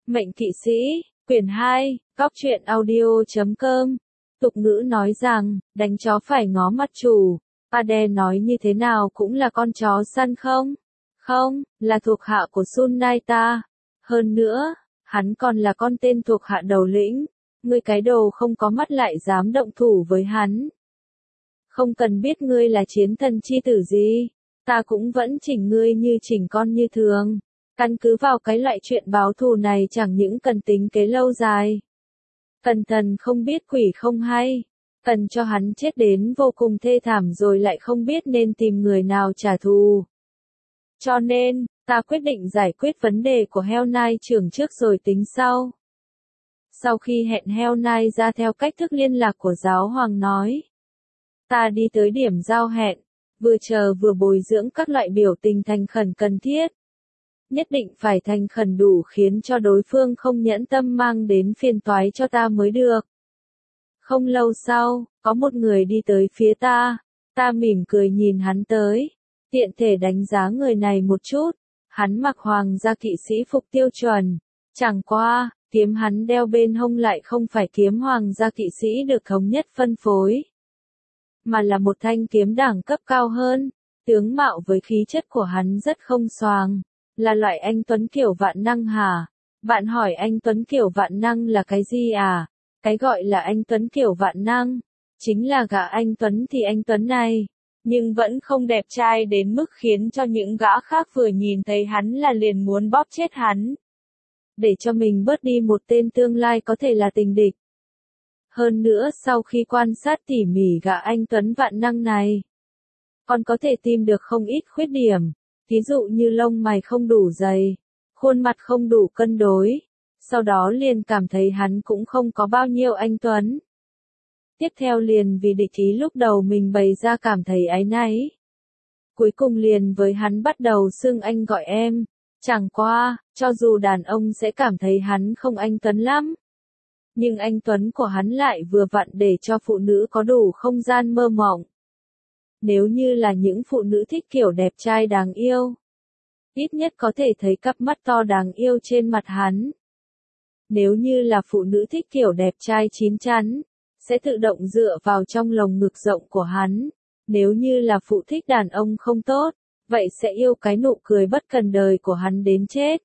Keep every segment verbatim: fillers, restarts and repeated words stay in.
Mệnh kỵ sĩ, quyển hai, góc truyện audio chấm com. Tục ngữ nói rằng, đánh chó phải ngó mặt chủ. Ade nói như thế nào cũng là con chó săn không? Không, là thuộc hạ của Sun Naita. Hơn nữa, hắn còn là con tên thuộc hạ đầu lĩnh. Ngươi cái đồ không có mắt lại dám động thủ với hắn. Không cần biết ngươi là chiến thần chi tử gì, ta cũng vẫn chỉnh ngươi như chỉnh con như thường. Căn cứ vào cái loại chuyện báo thù này chẳng những cần tính kế lâu dài. Cần thần không biết quỷ không hay. Cần cho hắn chết đến vô cùng thê thảm rồi lại không biết nên tìm người nào trả thù. Cho nên, ta quyết định giải quyết vấn đề của Hell Knight trưởng trước rồi tính sau. Sau khi hẹn Hell Knight ra theo cách thức liên lạc của giáo hoàng nói. Ta đi tới điểm giao hẹn, vừa chờ vừa bồi dưỡng các loại biểu tình thành khẩn cần thiết. Nhất định phải thành khẩn đủ khiến cho đối phương không nhẫn tâm mang đến phiền toái cho ta mới được. Không lâu sau, có một người đi tới phía ta, ta mỉm cười nhìn hắn tới, tiện thể đánh giá người này một chút, hắn mặc hoàng gia kỵ sĩ phục tiêu chuẩn, chẳng qua, kiếm hắn đeo bên hông lại không phải kiếm hoàng gia kỵ sĩ được thống nhất phân phối, mà là một thanh kiếm đẳng cấp cao hơn, tướng mạo với khí chất của hắn rất không xoàng. Là loại anh Tuấn kiểu vạn năng hả? Bạn hỏi anh Tuấn kiểu vạn năng là cái gì à? Cái gọi là anh Tuấn kiểu vạn năng, chính là gã anh Tuấn thì anh Tuấn này, nhưng vẫn không đẹp trai đến mức khiến cho những gã khác vừa nhìn thấy hắn là liền muốn bóp chết hắn. Để cho mình bớt đi một tên tương lai có thể là tình địch. Hơn nữa sau khi quan sát tỉ mỉ gã anh Tuấn vạn năng này, còn có thể tìm được không ít khuyết điểm. Ví dụ như lông mày không đủ dày, khuôn mặt không đủ cân đối, sau đó liền cảm thấy hắn cũng không có bao nhiêu anh Tuấn. Tiếp theo liền vì địch ý lúc đầu mình bày ra cảm thấy áy náy. Cuối cùng liền với hắn bắt đầu xưng anh gọi em, chẳng qua, cho dù đàn ông sẽ cảm thấy hắn không anh Tuấn lắm. Nhưng anh Tuấn của hắn lại vừa vặn để cho phụ nữ có đủ không gian mơ mộng. Nếu như là những phụ nữ thích kiểu đẹp trai đáng yêu, ít nhất có thể thấy cặp mắt to đáng yêu trên mặt hắn. Nếu như là phụ nữ thích kiểu đẹp trai chín chắn, sẽ tự động dựa vào trong lồng ngực rộng của hắn. Nếu như là phụ thích đàn ông không tốt, vậy sẽ yêu cái nụ cười bất cần đời của hắn đến chết.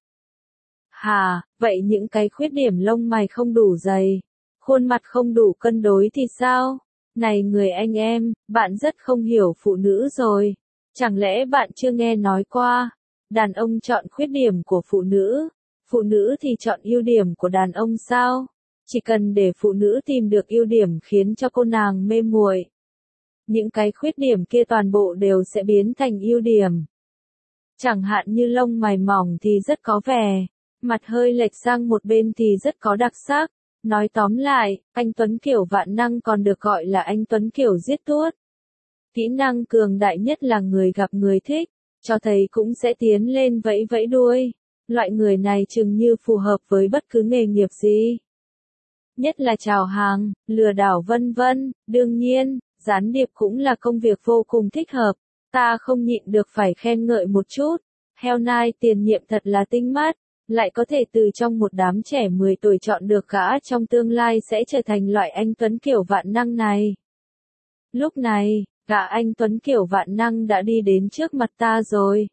Hà, vậy những cái khuyết điểm lông mày không đủ dày, khuôn mặt không đủ cân đối thì sao? Này người anh em, bạn rất không hiểu phụ nữ rồi. Chẳng lẽ bạn chưa nghe nói qua, đàn ông chọn khuyết điểm của phụ nữ, phụ nữ thì chọn ưu điểm của đàn ông sao? Chỉ cần để phụ nữ tìm được ưu điểm khiến cho cô nàng mê muội, những cái khuyết điểm kia toàn bộ đều sẽ biến thành ưu điểm. Chẳng hạn như lông mày mỏng thì rất có vẻ, mặt hơi lệch sang một bên thì rất có đặc sắc. Nói tóm lại, anh Tuấn kiểu vạn năng còn được gọi là anh Tuấn kiểu giết tuốt. Kỹ năng cường đại nhất là người gặp người thích, cho thấy cũng sẽ tiến lên vẫy vẫy đuôi. Loại người này chừng như phù hợp với bất cứ nghề nghiệp gì. Nhất là chào hàng, lừa đảo vân vân, đương nhiên, gián điệp cũng là công việc vô cùng thích hợp. Ta không nhịn được phải khen ngợi một chút. Hell Knight tiền nhiệm thật là tinh mắt. Lại có thể từ trong một đám trẻ mười tuổi chọn được gã trong tương lai sẽ trở thành loại anh Tuấn kiểu vạn năng này. Lúc này, gã anh Tuấn kiểu vạn năng đã đi đến trước mặt ta rồi.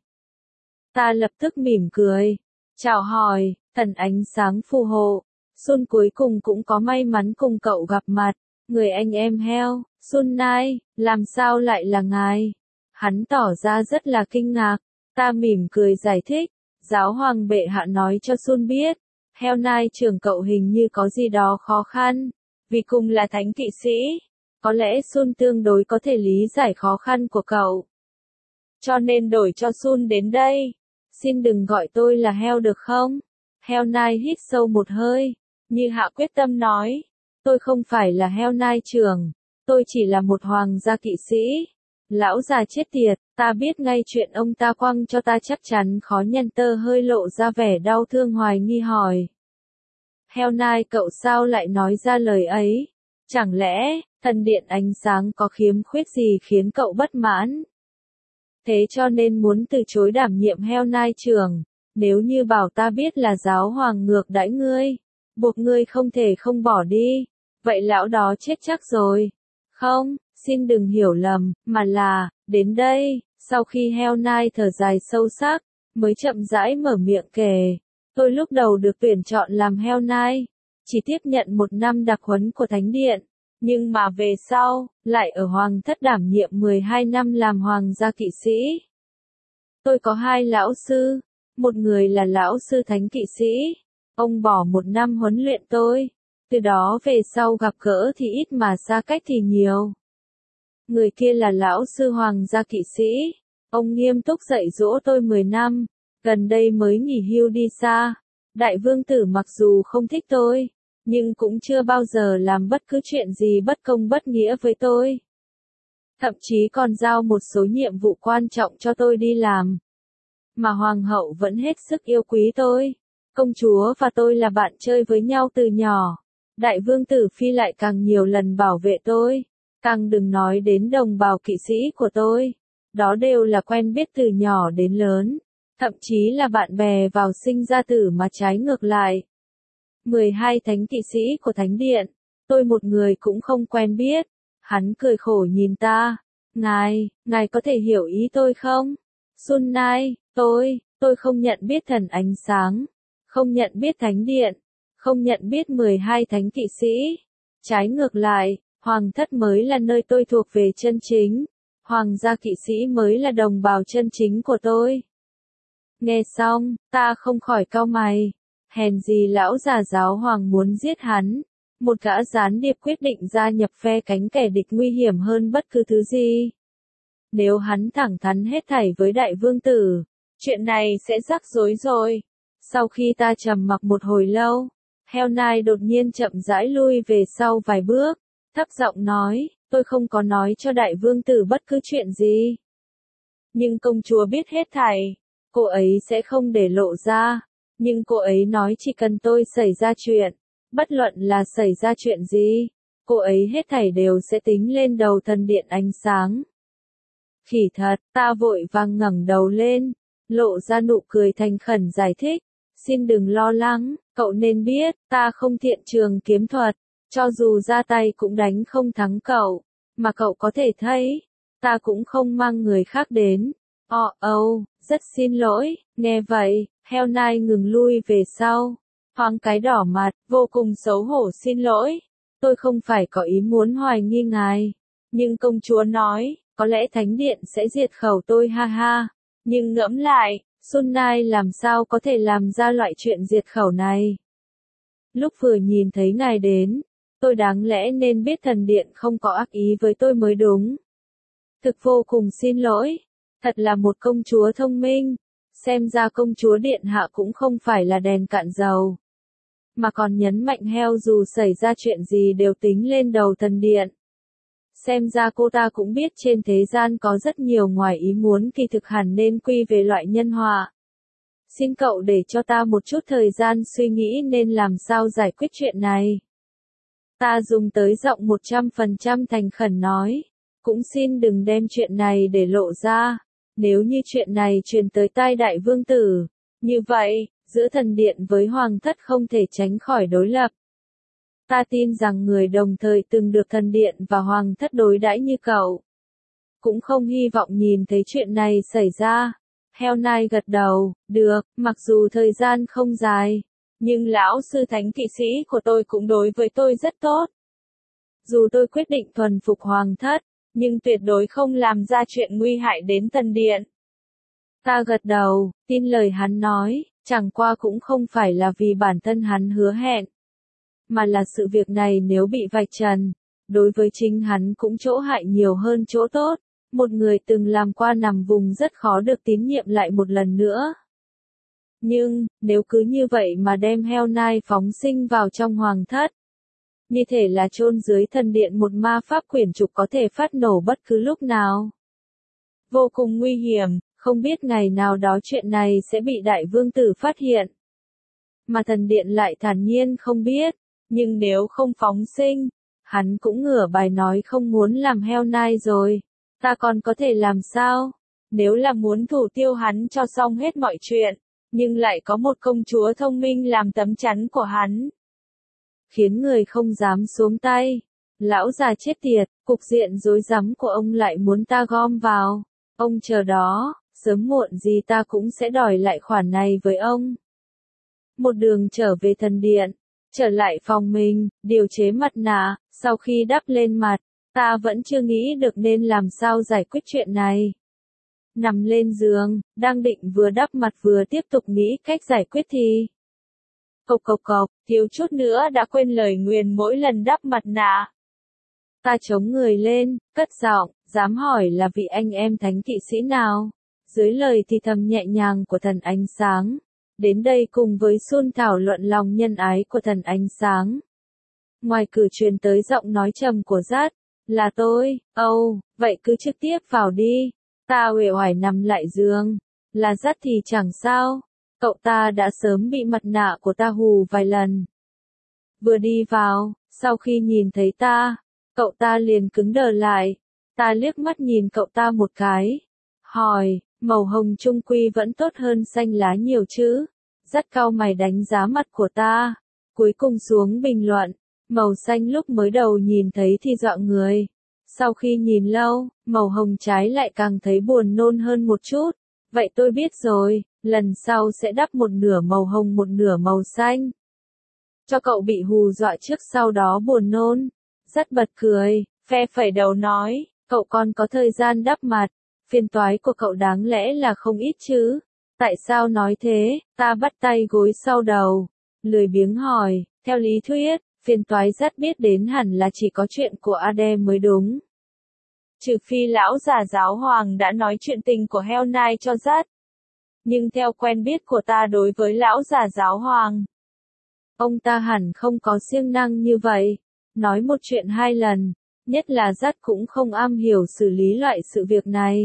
Ta lập tức mỉm cười, chào hỏi, thần ánh sáng phù hộ. Sun cuối cùng cũng có may mắn cùng cậu gặp mặt. Người anh em Hell, Sun Knight, làm sao lại là ngài? Hắn tỏ ra rất là kinh ngạc. Ta mỉm cười giải thích. Giáo hoàng bệ hạ nói cho Sun biết, Hell Knight trưởng cậu hình như có gì đó khó khăn, vì cùng là thánh kỵ sĩ, có lẽ Sun tương đối có thể lý giải khó khăn của cậu. Cho nên đổi cho Sun đến đây. Xin đừng gọi tôi là Hell được không? Hell Knight hít sâu một hơi, như hạ quyết tâm nói, tôi không phải là Hell Knight trưởng, tôi chỉ là một hoàng gia kỵ sĩ. Lão già chết tiệt, ta biết ngay chuyện ông ta quăng cho ta chắc chắn khó nhân tơ hơi lộ ra vẻ đau thương hoài nghi hỏi. Hell Knight cậu sao lại nói ra lời ấy? Chẳng lẽ, thần điện ánh sáng có khiếm khuyết gì khiến cậu bất mãn? Thế cho nên muốn từ chối đảm nhiệm Hell Knight trưởng, Nếu như bảo ta biết là giáo hoàng ngược đãi ngươi, buộc ngươi không thể không bỏ đi, vậy lão đó chết chắc rồi. Không, xin đừng hiểu lầm, mà là, đến đây, sau khi Hell Knight thở dài sâu sắc, mới chậm rãi mở miệng kể. Tôi lúc đầu được tuyển chọn làm Hell Knight, chỉ tiếp nhận một năm đặc huấn của Thánh Điện, nhưng mà về sau, lại ở Hoàng thất đảm nhiệm mười hai năm làm Hoàng gia kỵ sĩ. Tôi có hai lão sư, một người là lão sư Thánh kỵ sĩ, ông bỏ một năm huấn luyện tôi, từ đó về sau gặp gỡ thì ít mà xa cách thì nhiều. Người kia là lão sư Hoàng gia kỵ sĩ, ông nghiêm túc dạy dỗ tôi mười năm, gần đây mới nghỉ hưu đi xa. Đại vương tử mặc dù không thích tôi, nhưng cũng chưa bao giờ làm bất cứ chuyện gì bất công bất nghĩa với tôi. Thậm chí còn giao một số nhiệm vụ quan trọng cho tôi đi làm. Mà hoàng hậu vẫn hết sức yêu quý tôi. Công chúa và tôi là bạn chơi với nhau từ nhỏ. Đại vương tử Phi lại càng nhiều lần bảo vệ tôi. Càng đừng nói đến đồng bào kỵ sĩ của tôi. Đó đều là quen biết từ nhỏ đến lớn. Thậm chí là bạn bè vào sinh ra tử mà trái ngược lại. mười hai thánh kỵ sĩ của Thánh Điện. Tôi một người cũng không quen biết. Hắn cười khổ nhìn ta. Ngài, ngài có thể hiểu ý tôi không? Sun Nai, tôi, tôi không nhận biết thần ánh sáng. Không nhận biết Thánh Điện. Không nhận biết mười hai thánh kỵ sĩ. Trái ngược lại, Hoàng thất mới là nơi tôi thuộc về chân chính. Hoàng gia kỵ sĩ mới là đồng bào chân chính của tôi. Nghe xong, ta không khỏi cau mày. Hèn gì lão già giáo hoàng muốn giết hắn. Một gã gián điệp quyết định gia nhập phe cánh kẻ địch nguy hiểm hơn bất cứ thứ gì. Nếu hắn thẳng thắn hết thảy với đại vương tử, chuyện này sẽ rắc rối rồi. Sau khi ta trầm mặc một hồi lâu, Hell Knight đột nhiên chậm rãi lui về sau vài bước, thấp giọng nói, tôi không có nói cho đại vương tử bất cứ chuyện gì. Nhưng công chúa biết hết thảy, cô ấy sẽ không để lộ ra, nhưng cô ấy nói chỉ cần tôi xảy ra chuyện, bất luận là xảy ra chuyện gì, cô ấy hết thảy đều sẽ tính lên đầu thần điện ánh sáng. Khỉ thật, ta vội vàng ngẩng đầu lên, lộ ra nụ cười thành khẩn giải thích, xin đừng lo lắng, cậu nên biết, ta không thiện trường kiếm thuật, cho dù ra tay cũng đánh không thắng cậu, mà cậu có thể thấy, ta cũng không mang người khác đến. Ồ, oh, oh, rất xin lỗi, nghe vậy, Hell Knight ngừng lui về sau, thoáng cái đỏ mặt, vô cùng xấu hổ xin lỗi, tôi không phải có ý muốn hoài nghi ngài, nhưng công chúa nói, có lẽ Thánh Điện sẽ diệt khẩu tôi ha ha, nhưng ngẫm lại, Sun Nai làm sao có thể làm ra loại chuyện diệt khẩu này. Lúc vừa nhìn thấy ngài đến, tôi đáng lẽ nên biết thần điện không có ác ý với tôi mới đúng. Thực vô cùng xin lỗi, thật là một công chúa thông minh, xem ra công chúa điện hạ cũng không phải là đèn cạn dầu. Mà còn nhấn mạnh heo dù xảy ra chuyện gì đều tính lên đầu thần điện. Xem ra cô ta cũng biết trên thế gian có rất nhiều ngoài ý muốn kỳ thực hẳn nên quy về loại nhân họa. Xin cậu để cho ta một chút thời gian suy nghĩ nên làm sao giải quyết chuyện này. Ta dùng tới giọng một trăm phần trăm thành khẩn nói. Cũng xin đừng đem chuyện này để lộ ra. Nếu như chuyện này truyền tới tai đại vương tử. Như vậy, giữa thần điện với hoàng thất không thể tránh khỏi đối lập. Ta tin rằng người đồng thời từng được thần điện và hoàng thất đối đãi như cậu. Cũng không hy vọng nhìn thấy chuyện này xảy ra. Hell Knight gật đầu, được, mặc dù thời gian không dài. Nhưng lão sư thánh kỵ sĩ của tôi cũng đối với tôi rất tốt. Dù tôi quyết định thuần phục hoàng thất, nhưng tuyệt đối không làm ra chuyện nguy hại đến thần điện. Ta gật đầu, tin lời hắn nói, chẳng qua cũng không phải là vì bản thân hắn hứa hẹn. Mà là sự việc này nếu bị vạch trần, đối với chính hắn cũng chỗ hại nhiều hơn chỗ tốt. Một người từng làm qua nằm vùng rất khó được tín nhiệm lại một lần nữa. Nhưng, nếu cứ như vậy mà đem Hell Knight phóng sinh vào trong hoàng thất, như thể là chôn dưới thần điện một ma pháp quyển trục có thể phát nổ bất cứ lúc nào. Vô cùng nguy hiểm, không biết ngày nào đó chuyện này sẽ bị đại vương tử phát hiện. Mà thần điện lại thản nhiên không biết, nhưng nếu không phóng sinh, hắn cũng ngửa bài nói không muốn làm Hell Knight rồi. Ta còn có thể làm sao? Nếu là muốn thủ tiêu hắn cho xong hết mọi chuyện, nhưng lại có một công chúa thông minh làm tấm chắn của hắn. Khiến người không dám xuống tay. Lão già chết tiệt, cục diện rối rắm của ông lại muốn ta gom vào. Ông chờ đó, sớm muộn gì ta cũng sẽ đòi lại khoản này với ông. Một đường trở về thần điện, trở lại phòng mình, điều chế mặt nạ, sau khi đắp lên mặt, ta vẫn chưa nghĩ được nên làm sao giải quyết chuyện này. Nằm lên giường, đang định vừa đắp mặt vừa tiếp tục nghĩ cách giải quyết thì... Cộc cộc cộc, thiếu chút nữa đã quên lời nguyền mỗi lần đắp mặt nạ. Ta chống người lên, cất giọng, dám hỏi là vị anh em thánh kỵ sĩ nào? Dưới lời thì thầm nhẹ nhàng của thần ánh sáng. Đến đây cùng với Sun thảo luận lòng nhân ái của thần ánh sáng. Ngoài cửa truyền tới giọng nói trầm của Dát, là tôi, âu, oh, vậy cứ trực tiếp vào đi. Ta uể oải nằm lại giường, là Dát thì chẳng sao, cậu ta đã sớm bị mặt nạ của ta hù vài lần. Vừa đi vào, sau khi nhìn thấy ta, cậu ta liền cứng đờ lại, ta liếc mắt nhìn cậu ta một cái, hỏi, màu hồng trung quy vẫn tốt hơn xanh lá nhiều chứ? Dắt cau mày đánh giá mặt của ta, cuối cùng xuống bình luận, màu xanh lúc mới đầu nhìn thấy thì dọa người. Sau khi nhìn lâu, màu hồng trái lại càng thấy buồn nôn hơn một chút. Vậy tôi biết rồi, lần sau sẽ đắp một nửa màu hồng một nửa màu xanh. Cho cậu bị hù dọa trước sau đó buồn nôn. Rất bật cười, phe phẩy đầu nói, cậu còn có thời gian đắp mặt, phiền toái của cậu đáng lẽ là không ít chứ. Tại sao nói thế? Ta bắt tay gối sau đầu, lười biếng hỏi, theo lý thuyết, phiền toái rất biết đến hẳn là chỉ có chuyện của Ade mới đúng. Trừ phi lão già giáo hoàng đã nói chuyện tình của Hell Knight cho Dát. Nhưng theo quen biết của ta đối với lão già giáo hoàng, ông ta hẳn không có siêng năng như vậy. Nói một chuyện hai lần, nhất là Dát cũng không am hiểu xử lý loại sự việc này.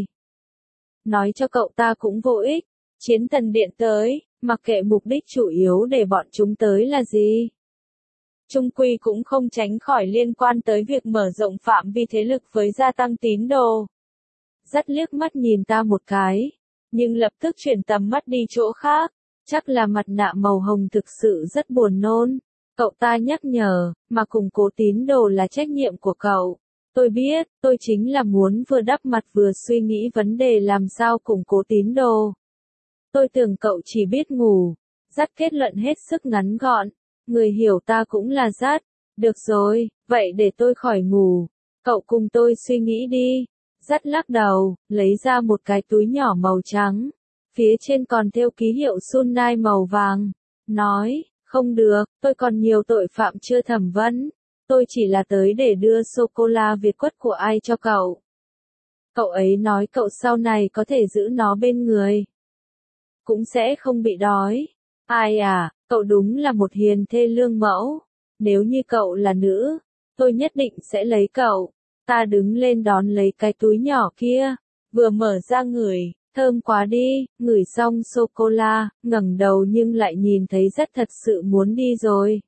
Nói cho cậu ta cũng vô ích. Chiến thần điện tới, mặc kệ mục đích chủ yếu để bọn chúng tới là gì. Trung quy cũng không tránh khỏi liên quan tới việc mở rộng phạm vi thế lực với gia tăng tín đồ. Dắt liếc mắt nhìn ta một cái, nhưng lập tức chuyển tầm mắt đi chỗ khác. Chắc là mặt nạ màu hồng thực sự rất buồn nôn. Cậu ta nhắc nhở, mà củng cố tín đồ là trách nhiệm của cậu. Tôi biết, tôi chính là muốn vừa đắp mặt vừa suy nghĩ vấn đề làm sao củng cố tín đồ. Tôi tưởng cậu chỉ biết ngủ. Dắt kết luận hết sức ngắn gọn. Người hiểu ta cũng là Dắt. Được rồi, vậy để tôi khỏi ngủ. Cậu cùng tôi suy nghĩ đi. Dắt lắc đầu, lấy ra một cái túi nhỏ màu trắng. Phía trên còn thêu ký hiệu Sunai màu vàng. Nói, không được, tôi còn nhiều tội phạm chưa thẩm vấn. Tôi chỉ là tới để đưa sô-cô-la Việt quất của ai cho cậu. Cậu ấy nói cậu sau này có thể giữ nó bên người. Cũng sẽ không bị đói. Ai à, cậu đúng là một hiền thê lương mẫu. Nếu như cậu là nữ, tôi nhất định sẽ lấy cậu. Ta đứng lên đón lấy cái túi nhỏ kia, vừa mở ra ngửi, thơm quá đi, ngửi xong sô-cô-la, ngẩng đầu nhưng lại nhìn thấy rất thật sự muốn đi rồi.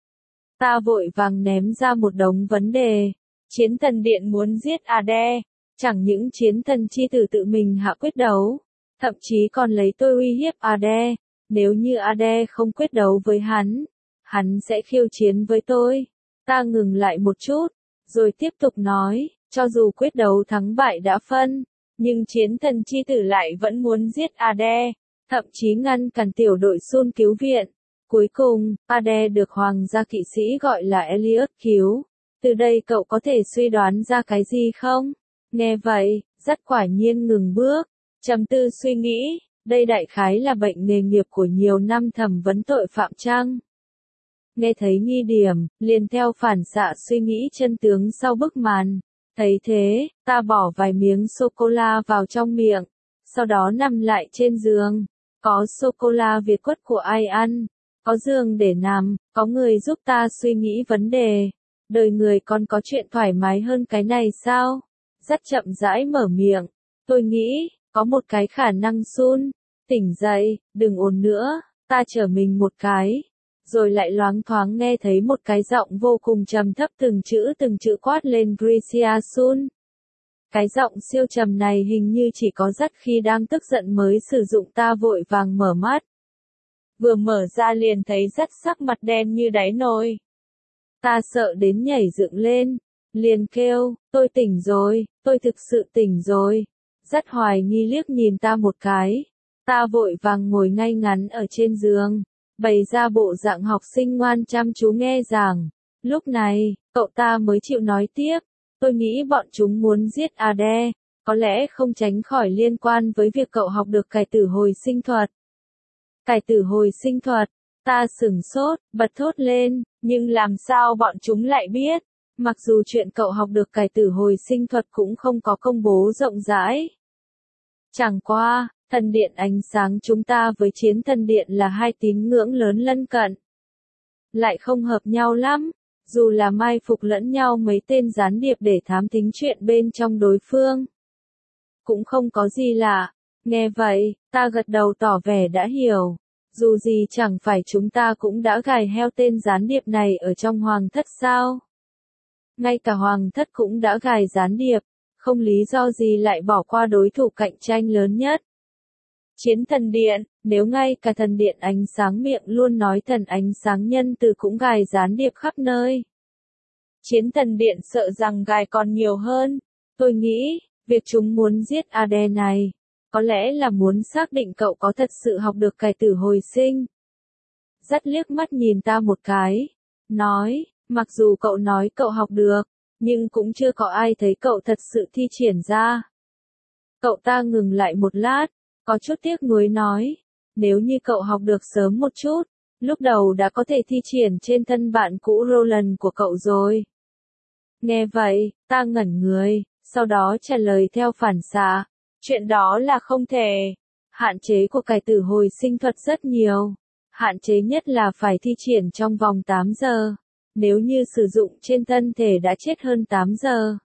Ta vội vàng ném ra một đống vấn đề. Chiến thần điện muốn giết Ade, chẳng những chiến thần chi tử tự mình hạ quyết đấu, thậm chí còn lấy tôi uy hiếp Ade. Nếu như Ade không quyết đấu với hắn, hắn sẽ khiêu chiến với tôi. Ta ngừng lại một chút, rồi tiếp tục nói, cho dù quyết đấu thắng bại đã phân, nhưng chiến thần chi tử lại vẫn muốn giết Ade, thậm chí ngăn cản tiểu đội Sun cứu viện. Cuối cùng, Ade được hoàng gia kỵ sĩ gọi là Elliot cứu. Từ đây cậu có thể suy đoán ra cái gì không? Nghe vậy, rất quả nhiên ngừng bước, trầm tư suy nghĩ, đây đại khái là bệnh nghề nghiệp của nhiều năm thẩm vấn tội phạm chăng? Nghe thấy nghi điểm, liền theo phản xạ suy nghĩ chân tướng sau bức màn. Thấy thế, ta bỏ vài miếng sô-cô-la vào trong miệng, sau đó nằm lại trên giường. Có sô-cô-la Việt quất của ai ăn? Có giường để nằm, có người giúp ta suy nghĩ vấn đề. Đời người còn có chuyện thoải mái hơn cái này sao? Rất chậm rãi mở miệng. Tôi nghĩ, có một cái khả năng Sun. Tỉnh dậy, đừng ồn nữa. Ta trở mình một cái. Rồi lại loáng thoáng nghe thấy một cái giọng vô cùng trầm thấp từng chữ từng chữ quát lên Gracia Sun. Cái giọng siêu trầm này hình như chỉ có rất khi đang tức giận mới sử dụng. Ta vội vàng mở mắt. vừa mở ra liền thấy rất sắc mặt đen như đáy nồi. Ta sợ đến nhảy dựng lên, liền kêu, tôi tỉnh rồi, tôi thực sự tỉnh rồi. Rất hoài nghi liếc nhìn ta một cái. Ta vội vàng ngồi ngay ngắn ở trên giường, bày ra bộ dạng học sinh ngoan chăm chú nghe giảng. Lúc này, cậu ta mới chịu nói tiếp, tôi nghĩ bọn chúng muốn giết Ade, có lẽ không tránh khỏi liên quan với việc cậu học được cải tử hồi sinh thuật. Cải tử hồi sinh thuật, ta sửng sốt, bật thốt lên, nhưng làm sao bọn chúng lại biết? Mặc dù chuyện cậu học được cải tử hồi sinh thuật cũng không có công bố rộng rãi. Chẳng qua, thần điện ánh sáng chúng ta với chiến thần điện là hai tín ngưỡng lớn lân cận. Lại không hợp nhau lắm, dù là mai phục lẫn nhau mấy tên gián điệp để thám thính chuyện bên trong đối phương. Cũng không có gì lạ, nghe vậy, ta gật đầu tỏ vẻ đã hiểu. Dù gì chẳng phải chúng ta cũng đã gài heo tên gián điệp này ở trong hoàng thất sao? Ngay cả hoàng thất cũng đã gài gián điệp, không lý do gì lại bỏ qua đối thủ cạnh tranh lớn nhất. Chiến thần điện, nếu ngay cả thần điện ánh sáng miệng luôn nói thần ánh sáng nhân từ cũng gài gián điệp khắp nơi. Chiến thần điện sợ rằng gài còn nhiều hơn. Tôi nghĩ, việc chúng muốn giết Ade này, có lẽ là muốn xác định cậu có thật sự học được cải tử hồi sinh. Dắt liếc mắt nhìn ta một cái, nói, mặc dù cậu nói cậu học được, nhưng cũng chưa có ai thấy cậu thật sự thi triển ra. Cậu ta ngừng lại một lát, có chút tiếc nuối nói, nếu như cậu học được sớm một chút, lúc đầu đã có thể thi triển trên thân bạn cũ Roland của cậu rồi. Nghe vậy, ta ngẩn người, sau đó trả lời theo phản xạ, chuyện đó là không thể. Hạn chế của cải tử hồi sinh thuật rất nhiều. Hạn chế nhất là phải thi triển trong vòng tám giờ. Nếu như sử dụng trên thân thể đã chết hơn tám giờ,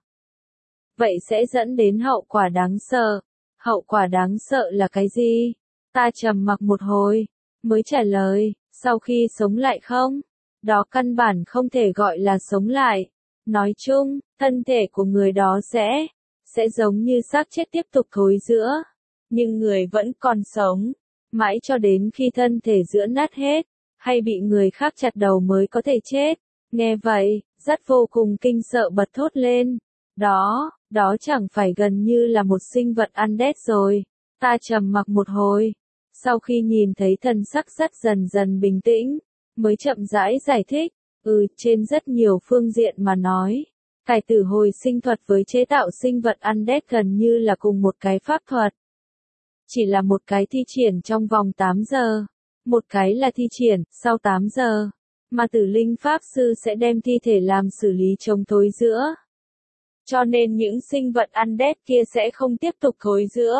vậy sẽ dẫn đến hậu quả đáng sợ. Hậu quả đáng sợ là cái gì? Ta trầm mặc một hồi, mới trả lời, sau khi sống lại không? Đó căn bản không thể gọi là sống lại. Nói chung, thân thể của người đó sẽ, sẽ giống như xác chết tiếp tục thối rữa. Nhưng người vẫn còn sống, mãi cho đến khi thân thể rữa nát hết, hay bị người khác chặt đầu mới có thể chết. Nghe vậy, rất vô cùng kinh sợ bật thốt lên. Đó, đó chẳng phải gần như là một sinh vật undead rồi. Ta trầm mặc một hồi. Sau khi nhìn thấy thần sắc rất dần dần bình tĩnh, mới chậm rãi giải thích. Ừ, trên rất nhiều phương diện mà nói. Cải tử hồi sinh thuật với chế tạo sinh vật undead gần như là cùng một cái pháp thuật. Chỉ là một cái thi triển trong vòng tám giờ. Một cái là thi triển sau tám giờ. Mà tử linh pháp sư sẽ đem thi thể làm xử lý chống thối rữa. Cho nên những sinh vật undead kia sẽ không tiếp tục thối rữa.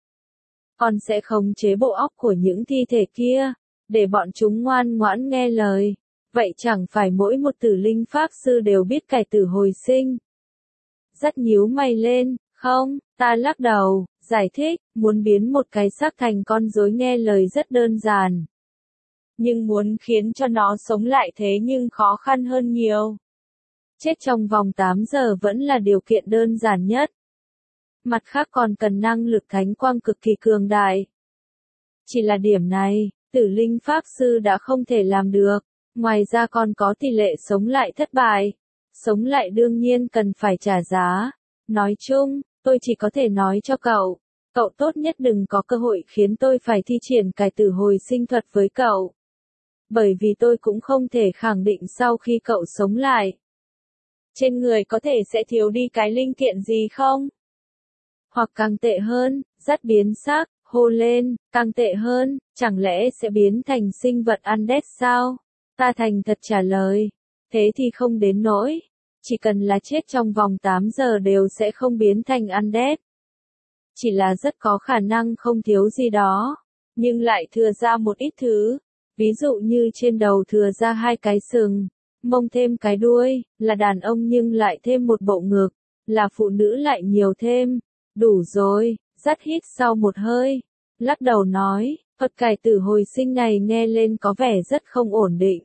Còn sẽ khống chế bộ óc của những thi thể kia, để bọn chúng ngoan ngoãn nghe lời. Vậy chẳng phải mỗi một tử linh pháp sư đều biết cải tử hồi sinh. Rất nhíu mày lên, không, ta lắc đầu, giải thích, muốn biến một cái xác thành con rối nghe lời rất đơn giản. Nhưng muốn khiến cho nó sống lại thế nhưng khó khăn hơn nhiều. Chết trong vòng tám giờ vẫn là điều kiện đơn giản nhất. Mặt khác còn cần năng lực thánh quang cực kỳ cường đại. Chỉ là điểm này, tử linh pháp sư đã không thể làm được. Ngoài ra còn có tỷ lệ sống lại thất bại. Sống lại đương nhiên cần phải trả giá. Nói chung, tôi chỉ có thể nói cho cậu. Cậu tốt nhất đừng có cơ hội khiến tôi phải thi triển cải tử hồi sinh thuật với cậu. Bởi vì tôi cũng không thể khẳng định sau khi cậu sống lại, trên người có thể sẽ thiếu đi cái linh kiện gì không? Hoặc càng tệ hơn, rất biến sắc, hô lên, càng tệ hơn, chẳng lẽ sẽ biến thành sinh vật undead sao? Ta thành thật trả lời, thế thì không đến nỗi, chỉ cần là chết trong vòng tám giờ đều sẽ không biến thành undead. Chỉ là rất có khả năng không thiếu gì đó, nhưng lại thừa ra một ít thứ, ví dụ như trên đầu thừa ra hai cái sừng, mông thêm cái đuôi, là đàn ông nhưng lại thêm một bộ ngực, là phụ nữ lại nhiều thêm, đủ rồi, dắt hít sau một hơi, lắc đầu nói, thuật cải tử hồi sinh này nghe lên có vẻ rất không ổn định.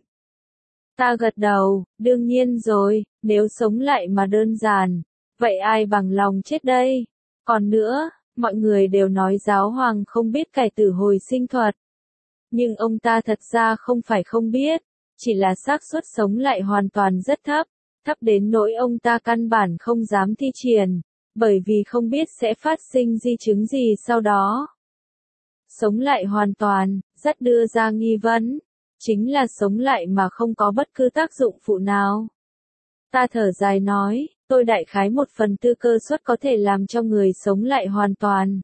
Ta gật đầu, đương nhiên rồi, nếu sống lại mà đơn giản, vậy ai bằng lòng chết đây? Còn nữa, mọi người đều nói giáo hoàng không biết cải tử hồi sinh thuật. Nhưng ông ta thật ra không phải không biết, chỉ là xác suất sống lại hoàn toàn rất thấp, thấp đến nỗi ông ta căn bản không dám thi triển, bởi vì không biết sẽ phát sinh di chứng gì sau đó. Sống lại hoàn toàn, rất đưa ra nghi vấn, chính là sống lại mà không có bất cứ tác dụng phụ nào. Ta thở dài nói, tôi đại khái một phần tư cơ suất có thể làm cho người sống lại hoàn toàn.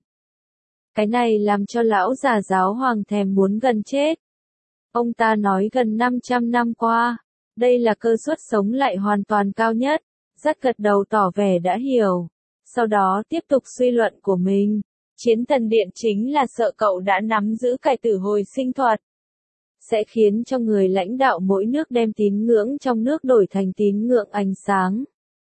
Cái này làm cho lão già giáo hoàng thèm muốn gần chết. Ông ta nói gần năm trăm năm qua, đây là cơ suất sống lại hoàn toàn cao nhất, rất gật đầu tỏ vẻ đã hiểu. Sau đó tiếp tục suy luận của mình. Chiến thần điện chính là sợ cậu đã nắm giữ cải tử hồi sinh thuật. Sẽ khiến cho người lãnh đạo mỗi nước đem tín ngưỡng trong nước đổi thành tín ngưỡng ánh sáng.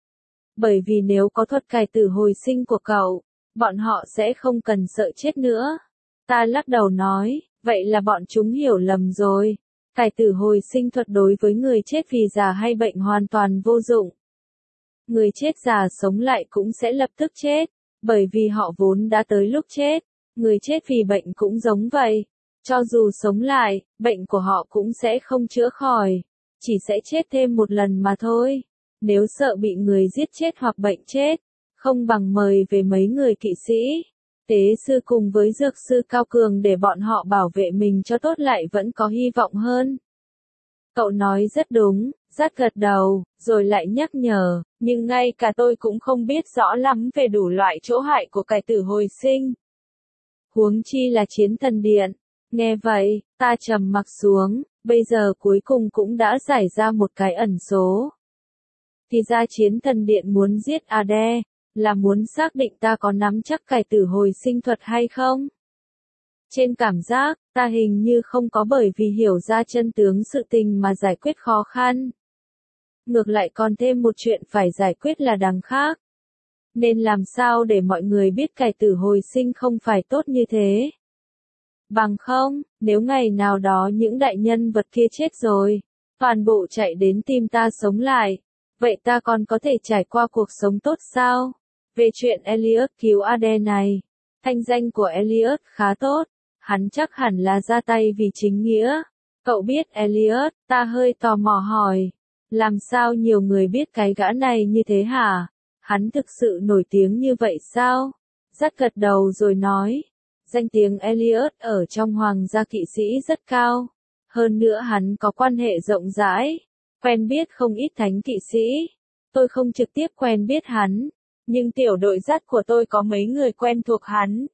Bởi vì nếu có thuật cải tử hồi sinh của cậu, bọn họ sẽ không cần sợ chết nữa. Ta lắc đầu nói, vậy là bọn chúng hiểu lầm rồi. Cải tử hồi sinh thuật đối với người chết vì già hay bệnh hoàn toàn vô dụng. Người chết già sống lại cũng sẽ lập tức chết, bởi vì họ vốn đã tới lúc chết. Người chết vì bệnh cũng giống vậy. Cho dù sống lại, bệnh của họ cũng sẽ không chữa khỏi, chỉ sẽ chết thêm một lần mà thôi. Nếu sợ bị người giết chết hoặc bệnh chết, không bằng mời về mấy người kỵ sĩ, tế sư cùng với dược sư cao cường để bọn họ bảo vệ mình cho tốt lại vẫn có hy vọng hơn. Cậu nói rất đúng, rất gật đầu, rồi lại nhắc nhở, nhưng ngay cả tôi cũng không biết rõ lắm về đủ loại chỗ hại của cải tử hồi sinh. Huống chi là chiến thần điện. Nghe vậy, ta trầm mặc xuống, bây giờ cuối cùng cũng đã giải ra một cái ẩn số. Thì ra chiến thần điện muốn giết Ade, là muốn xác định ta có nắm chắc cải tử hồi sinh thuật hay không. Trên cảm giác, ta hình như không có bởi vì hiểu ra chân tướng sự tình mà giải quyết khó khăn. Ngược lại còn thêm một chuyện phải giải quyết là đằng khác. Nên làm sao để mọi người biết cải tử hồi sinh không phải tốt như thế. Bằng không, nếu ngày nào đó những đại nhân vật kia chết rồi, toàn bộ chạy đến tìm ta sống lại, vậy ta còn có thể trải qua cuộc sống tốt sao? Về chuyện Elliot cứu Ade này, thanh danh của Elliot khá tốt, hắn chắc hẳn là ra tay vì chính nghĩa. Cậu biết Elliot, ta hơi tò mò hỏi, làm sao nhiều người biết cái gã này như thế hả? Hắn thực sự nổi tiếng như vậy sao? Rất gật đầu rồi nói. Danh tiếng Elliot ở trong hoàng gia kỵ sĩ rất cao. Hơn nữa hắn có quan hệ rộng rãi, quen biết không ít thánh kỵ sĩ. Tôi không trực tiếp quen biết hắn, nhưng tiểu đội dắt của tôi có mấy người quen thuộc hắn.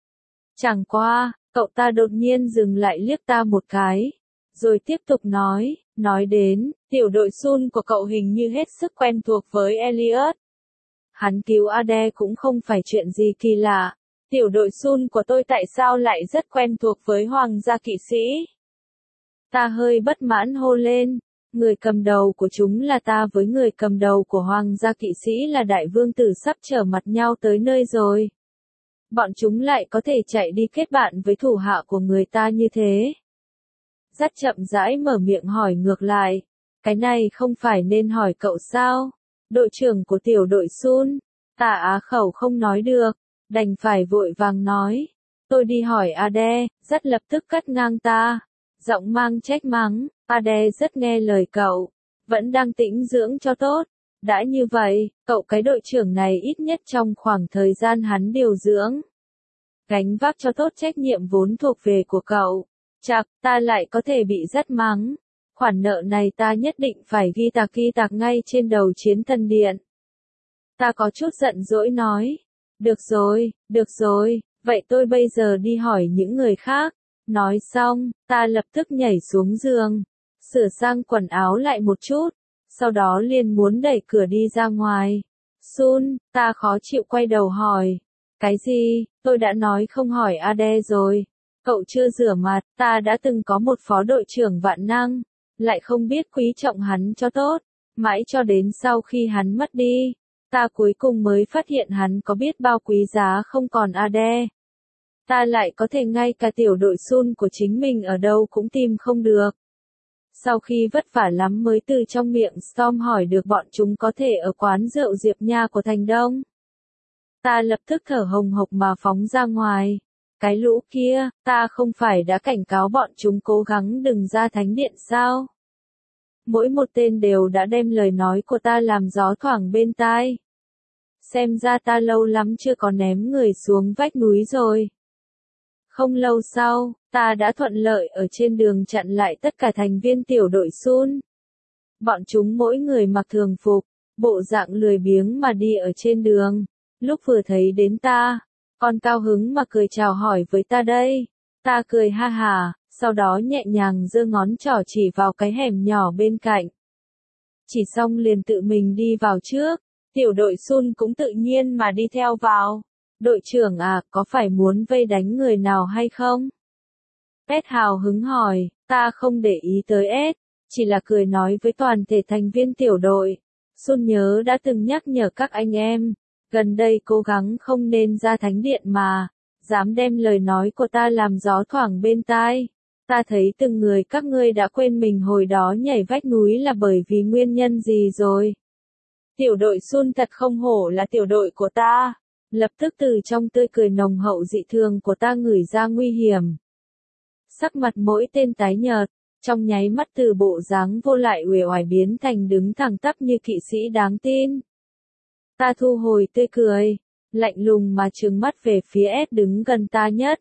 Chẳng qua, cậu ta đột nhiên dừng lại liếc ta một cái, rồi tiếp tục nói, nói đến, tiểu đội Sun của cậu hình như hết sức quen thuộc với Elliot. Hắn cứu Ade cũng không phải chuyện gì kỳ lạ. Tiểu đội Sun của tôi tại sao lại rất quen thuộc với hoàng gia kỵ sĩ? Ta hơi bất mãn hô lên, người cầm đầu của chúng là ta với người cầm đầu của hoàng gia kỵ sĩ là đại vương tử sắp trở mặt nhau tới nơi rồi. Bọn chúng lại có thể chạy đi kết bạn với thủ hạ của người ta như thế. Rất chậm rãi mở miệng hỏi ngược lại, cái này không phải nên hỏi cậu sao? Đội trưởng của tiểu đội Sun, ta á khẩu không nói được. Đành phải vội vàng nói, tôi đi hỏi Ade, rất lập tức cắt ngang ta, giọng mang trách mắng, Ade rất nghe lời cậu, vẫn đang tĩnh dưỡng cho tốt, đã như vậy, cậu cái đội trưởng này ít nhất trong khoảng thời gian hắn điều dưỡng, gánh vác cho tốt trách nhiệm vốn thuộc về của cậu, chắc ta lại có thể bị rất mắng, khoản nợ này ta nhất định phải ghi tạc ghi tạc ngay trên đầu chiến thần điện. Ta có chút giận dỗi nói. Được rồi, được rồi, vậy tôi bây giờ đi hỏi những người khác. Nói xong, ta lập tức nhảy xuống giường, sửa sang quần áo lại một chút, sau đó liền muốn đẩy cửa đi ra ngoài. Sun, ta khó chịu quay đầu hỏi. Cái gì, tôi đã nói không hỏi Ade rồi. Cậu chưa rửa mặt, ta đã từng có một phó đội trưởng vạn năng, lại không biết quý trọng hắn cho tốt, mãi cho đến sau khi hắn mất đi. Ta cuối cùng mới phát hiện hắn có biết bao quý giá không còn Ade. Ta lại có thể ngay cả tiểu đội Sun của chính mình ở đâu cũng tìm không được. Sau khi vất vả lắm mới từ trong miệng Storm hỏi được bọn chúng có thể ở quán rượu Diệp Nha của Thành Đông. Ta lập tức thở hồng hộc mà phóng ra ngoài. Cái lũ kia, ta không phải đã cảnh cáo bọn chúng cố gắng đừng ra thánh điện sao? Mỗi một tên đều đã đem lời nói của ta làm gió thoảng bên tai. Xem ra ta lâu lắm chưa có ném người xuống vách núi rồi. Không lâu sau, ta đã thuận lợi ở trên đường chặn lại tất cả thành viên tiểu đội Sun. Bọn chúng mỗi người mặc thường phục, bộ dạng lười biếng mà đi ở trên đường. Lúc vừa thấy đến ta, còn cao hứng mà cười chào hỏi với ta đây. Ta cười ha hà, sau đó nhẹ nhàng giơ ngón trỏ chỉ vào cái hẻm nhỏ bên cạnh. Chỉ xong liền tự mình đi vào trước, tiểu đội Sun cũng tự nhiên mà đi theo vào. Đội trưởng à, có phải muốn vây đánh người nào hay không? Pet hào hứng hỏi, ta không để ý tới Ed, chỉ là cười nói với toàn thể thành viên tiểu đội. Sun nhớ đã từng nhắc nhở các anh em, gần đây cố gắng không nên ra thánh điện mà, dám đem lời nói của ta làm gió thoảng bên tai. Ta thấy từng người các ngươi đã quên mình hồi đó nhảy vách núi là bởi vì nguyên nhân gì rồi. Tiểu đội Sun thật không hổ là tiểu đội của ta. Lập tức từ trong tươi cười nồng hậu dị thường của ta ngửi ra nguy hiểm. Sắc mặt mỗi tên tái nhợt, trong nháy mắt từ bộ dáng vô lại uể oải biến thành đứng thẳng tắp như kỵ sĩ đáng tin. Ta thu hồi tươi cười, lạnh lùng mà trừng mắt về phía Ed đứng gần ta nhất.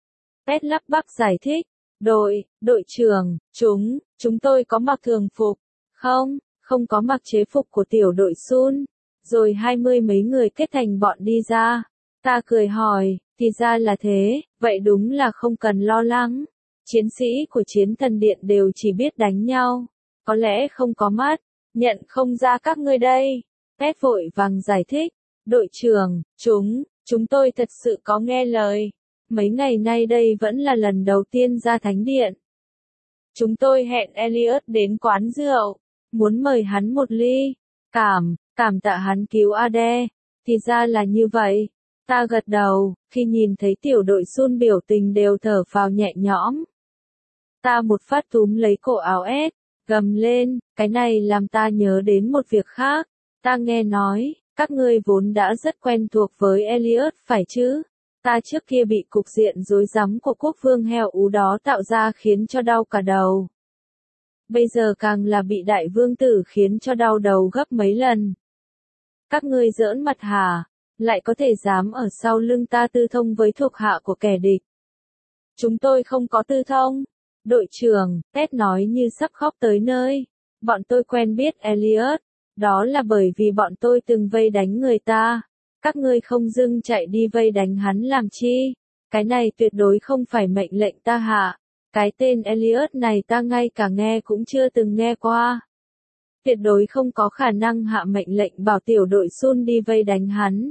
Ed lắp bắp giải thích, đội, đội trưởng, chúng, chúng tôi có mặc thường phục, không, không có mặc chế phục của tiểu đội Sun. Rồi hai mươi mấy người kết thành bọn đi ra. Ta cười hỏi, thì ra là thế, vậy đúng là không cần lo lắng. Chiến sĩ của chiến thần điện đều chỉ biết đánh nhau. Có lẽ không có mắt, nhận không ra các ngươi đây. Pet vội vàng giải thích, đội trưởng, chúng, chúng tôi thật sự có nghe lời. Mấy ngày nay đây vẫn là lần đầu tiên ra thánh điện. Chúng tôi hẹn Elliot đến quán rượu, muốn mời hắn một ly. Cảm, cảm tạ hắn cứu Ade, thì ra là như vậy. Ta gật đầu, khi nhìn thấy tiểu đội Sun biểu tình đều thở phào nhẹ nhõm. Ta một phát túm lấy cổ áo Ed, gầm lên, cái này làm ta nhớ đến một việc khác. Ta nghe nói, các ngươi vốn đã rất quen thuộc với Elliot phải chứ? Ta trước kia bị cục diện rối rắm của quốc vương heo ú đó tạo ra khiến cho đau cả đầu. Bây giờ càng là bị đại vương tử khiến cho đau đầu gấp mấy lần. Các ngươi giỡn mặt hả? Lại có thể dám ở sau lưng ta tư thông với thuộc hạ của kẻ địch. Chúng tôi không có tư thông. Đội trưởng, Ted nói như sắp khóc tới nơi. Bọn tôi quen biết Elliot. Đó là bởi vì bọn tôi từng vây đánh người ta. Các ngươi không dưng chạy đi vây đánh hắn làm chi? Cái này tuyệt đối không phải mệnh lệnh ta hạ. Cái tên Elliot này ta ngay cả nghe cũng chưa từng nghe qua. Tuyệt đối không có khả năng hạ mệnh lệnh bảo tiểu đội Sun đi vây đánh hắn.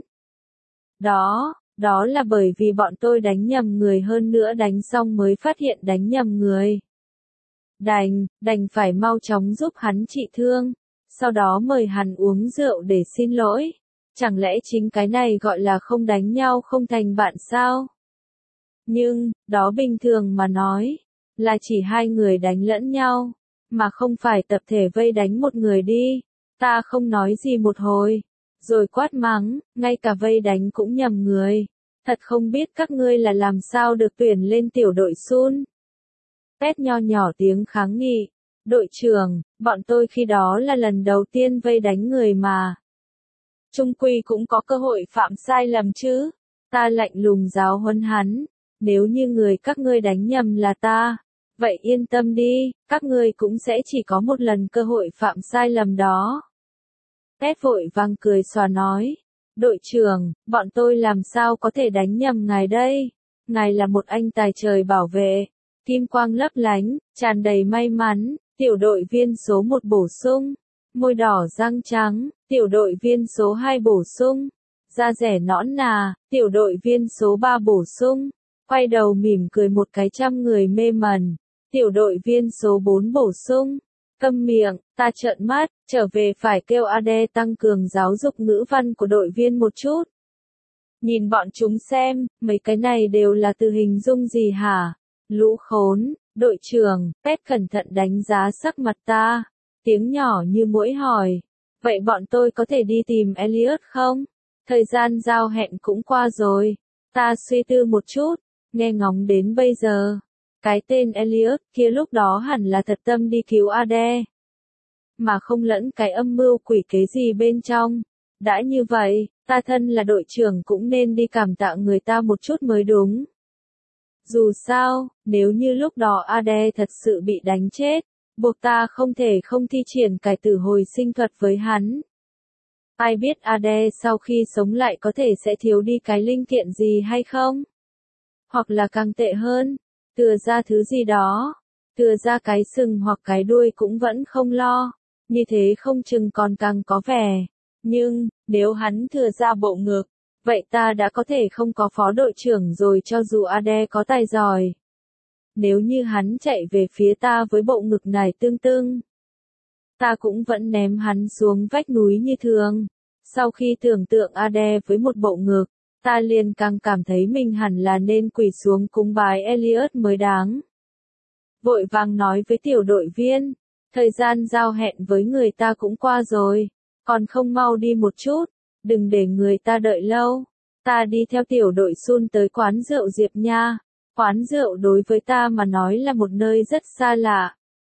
Đó, đó là bởi vì bọn tôi đánh nhầm người hơn nữa đánh xong mới phát hiện đánh nhầm người. Đành, đành phải mau chóng giúp hắn trị thương, sau đó mời hắn uống rượu để xin lỗi. Chẳng lẽ chính cái này gọi là không đánh nhau không thành bạn sao? Nhưng, đó bình thường mà nói, là chỉ hai người đánh lẫn nhau, mà không phải tập thể vây đánh một người đi. Ta không nói gì một hồi, rồi quát mắng, ngay cả vây đánh cũng nhầm người. Thật không biết các ngươi là làm sao được tuyển lên tiểu đội Sun. Pet nho nhỏ tiếng kháng nghị, đội trưởng, bọn tôi khi đó là lần đầu tiên vây đánh người mà. Trung quy cũng có cơ hội phạm sai lầm chứ. Ta lạnh lùng giáo huấn hắn, nếu như người các ngươi đánh nhầm là ta, vậy yên tâm đi, các ngươi cũng sẽ chỉ có một lần cơ hội phạm sai lầm đó. Pet vội vàng cười xòa nói, đội trưởng, bọn tôi làm sao có thể đánh nhầm ngài đây? Ngài là một anh tài trời bảo vệ, kim quang lấp lánh, tràn đầy may mắn, tiểu đội viên số một bổ sung, môi đỏ răng trắng, tiểu đội viên số hai bổ sung, da rẻ nõn nà, tiểu đội viên số ba bổ sung, quay đầu mỉm cười một cái trăm người mê mẩn, tiểu đội viên số bốn bổ sung. Câm miệng, ta trợn mắt, trở về phải kêu Ade tăng cường giáo dục ngữ văn của đội viên một chút. Nhìn bọn chúng xem, mấy cái này đều là từ hình dung gì hả? Lũ khốn, đội trưởng, Pet cẩn thận đánh giá sắc mặt ta, tiếng nhỏ như muỗi hỏi. Vậy bọn tôi có thể đi tìm Elliot không? Thời gian giao hẹn cũng qua rồi. Ta suy tư một chút, Nghe ngóng đến bây giờ, cái tên Elliot kia lúc đó hẳn là thật tâm đi cứu Ade. Mà không lẫn cái âm mưu quỷ kế gì bên trong. Đã như vậy, ta thân là đội trưởng cũng nên đi cảm tạ người ta một chút mới đúng. Dù sao, nếu như lúc đó Ade thật sự bị đánh chết, buộc ta không thể không thi triển cải tử hồi sinh thuật với hắn. Ai biết Ade sau khi sống lại có thể sẽ thiếu đi cái linh kiện gì hay không? Hoặc là càng tệ hơn, thừa ra thứ gì đó, thừa ra cái sừng hoặc cái đuôi cũng vẫn không lo, như thế không chừng còn càng có vẻ. Nhưng, nếu hắn thừa ra bộ ngực, vậy ta đã có thể không có phó đội trưởng rồi cho dù Ade có tài giỏi. Nếu như hắn chạy về phía ta với bộ ngực này tương tương, ta cũng vẫn ném hắn xuống vách núi như thường. Sau khi tưởng tượng Ade với một bộ ngực, ta liền càng cảm thấy mình hẳn là nên quỳ xuống cúng bái Elliot mới đáng. Vội vàng nói với tiểu đội viên, thời gian giao hẹn với người ta cũng qua rồi, còn không mau đi một chút, đừng để người ta đợi lâu. Ta đi theo tiểu đội Sun tới quán rượu Diệp Nha. Quán rượu đối với ta mà nói là một nơi rất xa lạ.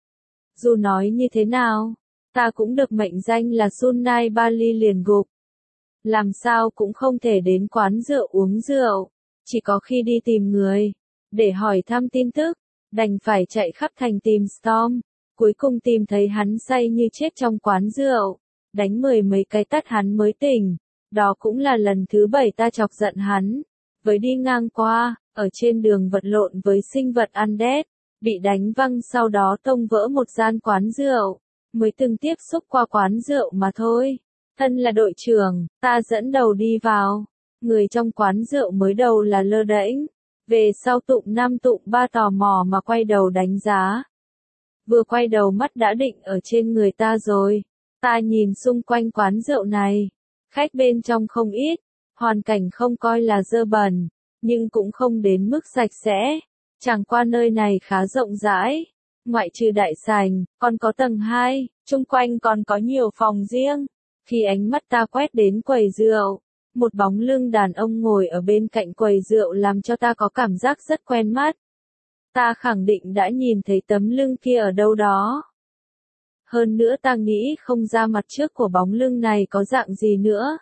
Dù nói như thế nào, ta cũng được mệnh danh là Sunai Bali liền gục. Làm sao cũng không thể đến quán rượu uống rượu, chỉ có khi đi tìm người, để hỏi thăm tin tức, đành phải chạy khắp thành tìm Storm, cuối cùng tìm thấy hắn say như chết trong quán rượu, đánh mười mấy cái tát hắn mới tỉnh, đó cũng là lần thứ bảy ta chọc giận hắn, với đi ngang qua, ở trên đường vật lộn với sinh vật undead, bị đánh văng sau đó tông vỡ một gian quán rượu, mới từng tiếp xúc qua quán rượu mà thôi. Thân là đội trưởng, ta dẫn đầu đi vào. Người trong quán rượu mới đầu là lơ đễnh. Về sau tụng năm tụng ba tò mò mà quay đầu đánh giá. Vừa quay đầu mắt đã định ở trên người ta rồi. Ta nhìn xung quanh quán rượu này. Khách bên trong không ít. Hoàn cảnh không coi là dơ bẩn. Nhưng cũng không đến mức sạch sẽ. Chẳng qua nơi này khá rộng rãi. Ngoại trừ đại sảnh, còn có tầng hai. Chung quanh còn có nhiều phòng riêng. Khi ánh mắt ta quét đến quầy rượu, một bóng lưng đàn ông ngồi ở bên cạnh quầy rượu làm cho ta có cảm giác rất quen mắt. Ta khẳng định đã nhìn thấy tấm lưng kia ở đâu đó. Hơn nữa ta nghĩ không ra mặt trước của bóng lưng này có dạng gì nữa.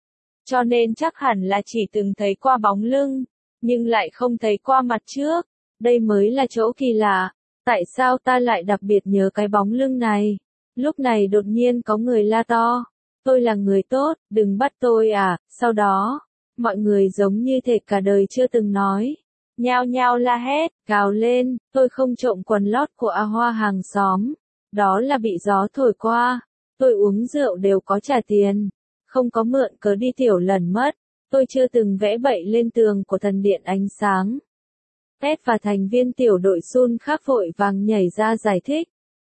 Cho nên chắc hẳn là chỉ từng thấy qua bóng lưng, nhưng lại không thấy qua mặt trước. Đây mới là chỗ kỳ lạ. Tại sao ta lại đặc biệt nhớ cái bóng lưng này? Lúc này đột nhiên có người la to. Tôi là người tốt, đừng bắt tôi à, sau đó, mọi người giống như thể cả đời chưa từng nói. Nhao nhao la hét, gào lên, tôi không trộm quần lót của A Hoa hàng xóm. Đó là bị gió thổi qua. Tôi uống rượu đều có trả tiền. Không có mượn cớ đi tiểu lần mất. Tôi chưa từng vẽ bậy lên tường của thần điện ánh sáng. Ted và thành viên tiểu đội Sun khác vội vàng nhảy ra giải thích.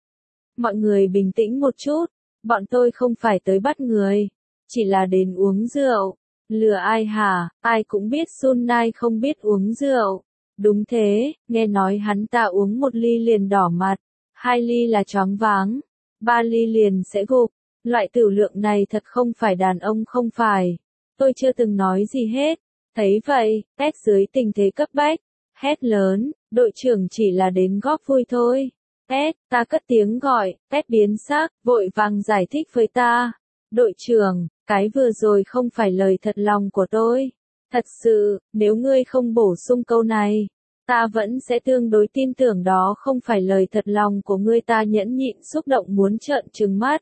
Mọi người bình tĩnh một chút. Bọn tôi không phải tới bắt người, chỉ là đến uống rượu. Lừa ai hả, ai cũng biết Sunai không biết uống rượu. Đúng thế, nghe nói hắn ta uống một ly liền đỏ mặt, hai ly là choáng váng, ba ly liền sẽ gục. Loại tiểu lượng này thật không phải đàn ông không phải. Tôi chưa từng nói gì hết. Thấy vậy, Ted dưới tình thế cấp bách, hét lớn, đội trưởng chỉ là đến góp vui thôi. Ted, ta cất tiếng gọi, Ted biến sắc, vội vàng giải thích với ta. Đội trưởng, cái vừa rồi không phải lời thật lòng của tôi. Thật sự, nếu ngươi không bổ sung câu này, ta vẫn sẽ tương đối tin tưởng đó không phải lời thật lòng của ngươi. Ta nhẫn nhịn xúc động muốn trợn trừng mắt.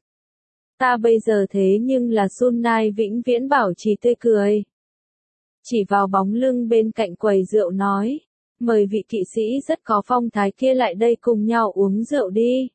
Ta bây giờ thế nhưng là Sunai vĩnh viễn bảo trì tươi cười. Chỉ vào bóng lưng bên cạnh quầy rượu nói. Mời vị kỵ sĩ rất có phong thái kia lại đây cùng nhau uống rượu đi.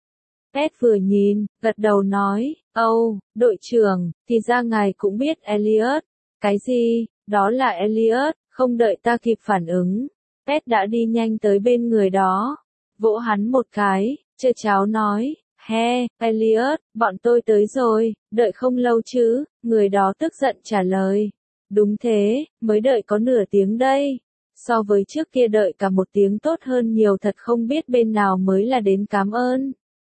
Ted vừa nhìn, gật đầu nói, Âu, oh, đội trưởng, thì ra ngài cũng biết Elliot. Cái gì, đó là Elliot, không đợi ta kịp phản ứng. Ted đã đi nhanh tới bên người đó, vỗ hắn một cái, chơ cháo nói, he, Elliot, bọn tôi tới rồi, đợi không lâu chứ, người đó tức giận trả lời. Đúng thế, mới đợi có nửa tiếng đây. So với trước kia đợi cả một tiếng tốt hơn nhiều, thật không biết bên nào mới là đến cảm ơn.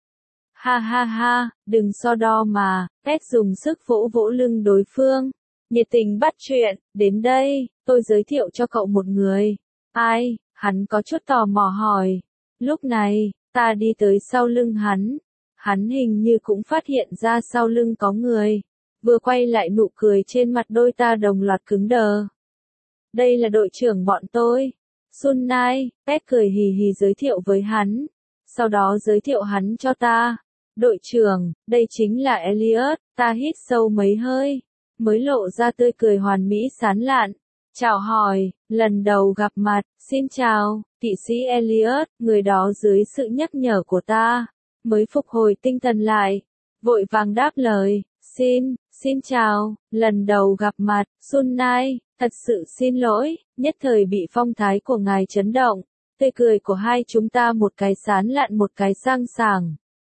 Ha ha ha, đừng so đo mà, Ted dùng sức vỗ vỗ lưng đối phương. Nhiệt tình bắt chuyện, đến đây, tôi giới thiệu cho cậu một người. Ai? Hắn có chút tò mò hỏi. Lúc này, ta đi tới sau lưng hắn. Hắn hình như cũng phát hiện ra sau lưng có người. Vừa quay lại nụ cười trên mặt đôi ta đồng loạt cứng đờ. Đây là đội trưởng bọn tôi. Sun Nai, Pet cười hì hì giới thiệu với hắn. Sau đó giới thiệu hắn cho ta. Đội trưởng, đây chính là Elliot. Ta hít sâu mấy hơi. Mới lộ ra tươi cười hoàn mỹ sán lạn. Chào hỏi, lần đầu gặp mặt, xin chào, kỵ sĩ Elliot, người đó dưới sự nhắc nhở của ta. Mới phục hồi tinh thần lại. Vội vàng đáp lời, xin, xin chào, lần đầu gặp mặt, Sun Nai, thật sự xin lỗi, nhất thời bị phong thái của ngài chấn động. Tươi cười của hai chúng ta một cái sán lạn một cái sang sảng.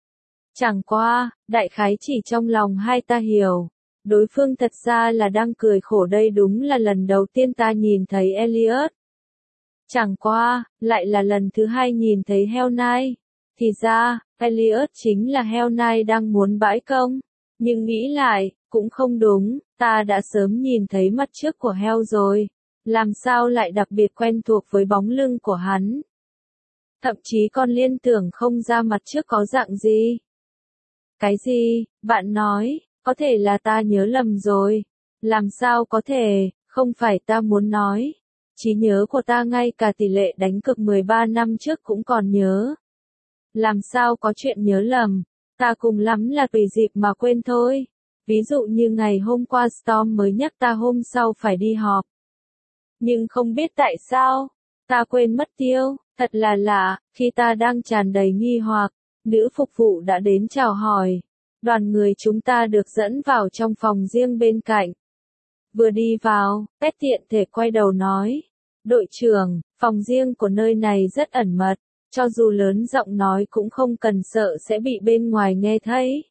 Chẳng qua, đại khái chỉ trong lòng hai ta hiểu. Đối phương thật ra là đang cười khổ đây đúng là lần đầu tiên ta nhìn thấy Elliot. Chẳng qua, lại là lần thứ hai nhìn thấy Hell Knight. Thì ra, Elliot chính là Hell Knight đang muốn bãi công. Nhưng nghĩ lại, cũng không đúng, ta đã sớm nhìn thấy mặt trước của Hell rồi. Làm sao lại đặc biệt quen thuộc với bóng lưng của hắn. Thậm chí còn liên tưởng không ra mặt trước có dạng gì. Cái gì, bạn nói, có thể là ta nhớ lầm rồi. Làm sao có thể, không phải ta muốn nói. Trí nhớ của ta ngay cả tỷ lệ đánh cược mười ba năm trước cũng còn nhớ. Làm sao có chuyện nhớ lầm, ta cùng lắm là tùy dịp mà quên thôi. Ví dụ như ngày hôm qua Storm mới nhắc ta hôm sau phải đi họp. Nhưng không biết tại sao, ta quên mất tiêu, thật là lạ, khi ta đang tràn đầy nghi hoặc, nữ phục vụ đã đến chào hỏi. Đoàn người chúng ta được dẫn vào trong phòng riêng bên cạnh. Vừa đi vào, Pet tiện thể quay đầu nói. Đội trưởng, phòng riêng của nơi này rất ẩn mật, cho dù lớn giọng nói cũng không cần sợ sẽ bị bên ngoài nghe thấy.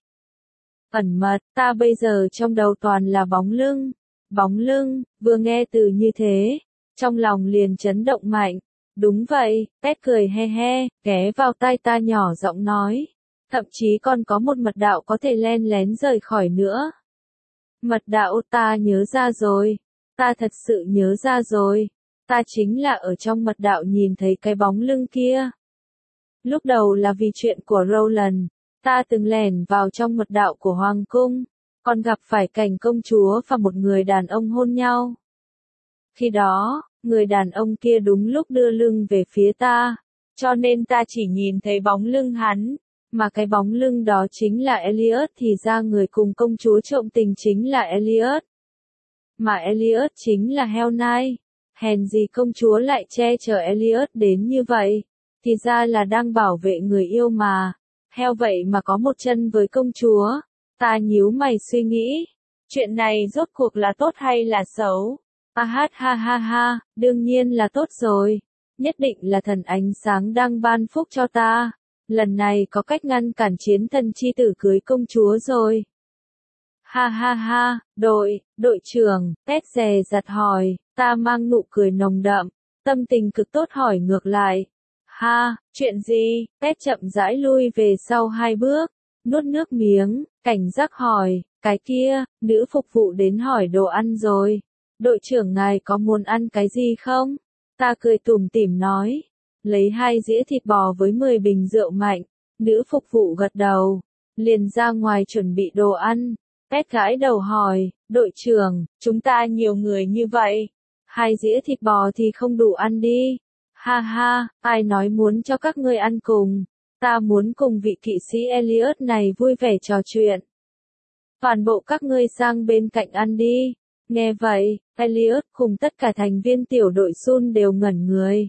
Ẩn mật, ta bây giờ trong đầu toàn là bóng lưng. Bóng lưng, vừa nghe từ như thế, trong lòng liền chấn động mạnh. Đúng vậy, Pet cười he he, ghé vào tai ta nhỏ giọng nói. Thậm chí còn có một mật đạo có thể len lén rời khỏi nữa. Mật đạo ta nhớ ra rồi. Ta thật sự nhớ ra rồi. Ta chính là ở trong mật đạo nhìn thấy cái bóng lưng kia. Lúc đầu là vì chuyện của Roland. Ta từng lẻn vào trong mật đạo của Hoàng cung. Còn gặp phải cảnh công chúa và một người đàn ông hôn nhau. Khi đó, người đàn ông kia đúng lúc đưa lưng về phía ta. Cho nên ta chỉ nhìn thấy bóng lưng hắn. Mà cái bóng lưng đó chính là Elliot thì ra người cùng công chúa trộm tình chính là Elliot. Mà Elliot chính là Hell Knight. Hèn gì công chúa lại che chở Elliot đến như vậy. Thì ra là đang bảo vệ người yêu mà. Hell vậy mà có một chân với công chúa. Ta nhíu mày suy nghĩ. Chuyện này rốt cuộc là tốt hay là xấu? À hát ha ha ha, đương nhiên là tốt rồi. Nhất định là thần ánh sáng đang ban phúc cho ta. Lần này có cách ngăn cản chiến thần chi tử cưới công chúa rồi. Ha ha ha, đội, đội trưởng, Pet dè dặt hỏi, ta mang nụ cười nồng đậm, tâm tình cực tốt hỏi ngược lại. Ha, chuyện gì? Pet chậm rãi lui về sau hai bước, nuốt nước miếng, cảnh giác hỏi, cái kia, nữ phục vụ đến hỏi đồ ăn rồi. Đội trưởng ngài có muốn ăn cái gì không? Ta cười tủm tỉm nói. Lấy hai dĩa thịt bò với mười bình rượu mạnh, nữ phục vụ gật đầu, liền ra ngoài chuẩn bị đồ ăn. Pet gãi đầu hỏi, đội trưởng, chúng ta nhiều người như vậy, hai dĩa thịt bò thì không đủ ăn đi. Ha ha, ai nói muốn cho các ngươi ăn cùng, ta muốn cùng vị kỵ sĩ Elliot này vui vẻ trò chuyện. Toàn bộ các ngươi sang bên cạnh ăn đi. Nghe vậy, Elliot cùng tất cả thành viên tiểu đội Sun đều ngẩn người.